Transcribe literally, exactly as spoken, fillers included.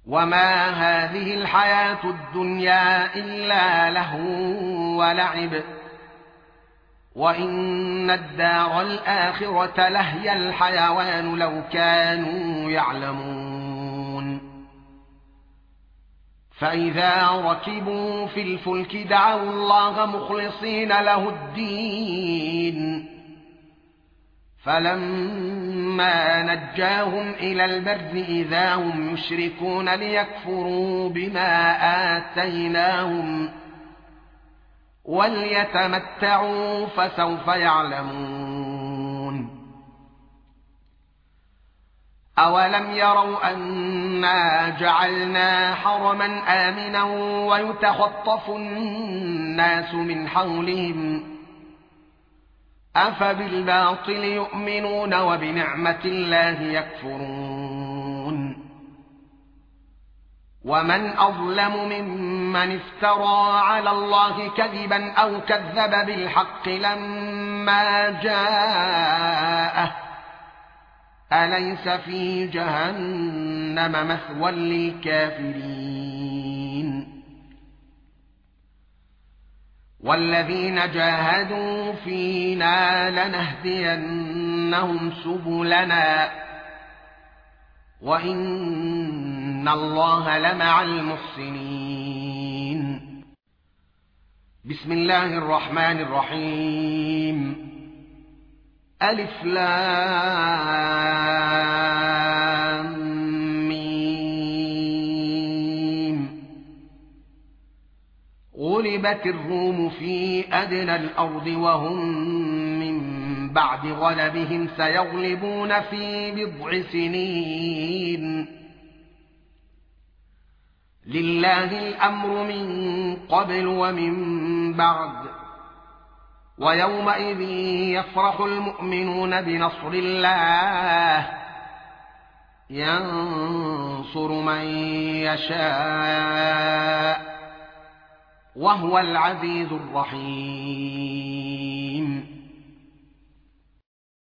وما هذه الحياة الدنيا إلا لهو ولعب وإن الدار الآخرة لهي الحيوان لو كانوا يعلمون فإذا ركبوا في الفلك دعوا الله مخلصين له الدين فلما نجاهم إلى البر إذا هم يشركون ليكفروا بما آتيناهم وليتمتعوا فسوف يعلمون أولم يروا أنا جعلنا حرما آمنا ويتخطف الناس من حولهم أفبالباطل يؤمنون وبنعمة الله يكفرون ومن أظلم ممن افترى على الله كذبا أو كذب بالحق لما جاءه أليس في جهنم مثوى للكافرين والذين جاهدوا فينا لنهدينهم سبلنا وإن الله لمع المحسنين بسم الله الرحمن الرحيم ألف لام ميم غلبت الروم في أدنى الأرض وهم من بعد غلبهم سيغلبون في بضع سنين لله الأمر من قبل ومن بعد ويومئذ يفرح المؤمنون بنصر الله ينصر من يشاء وهو العزيز الرحيم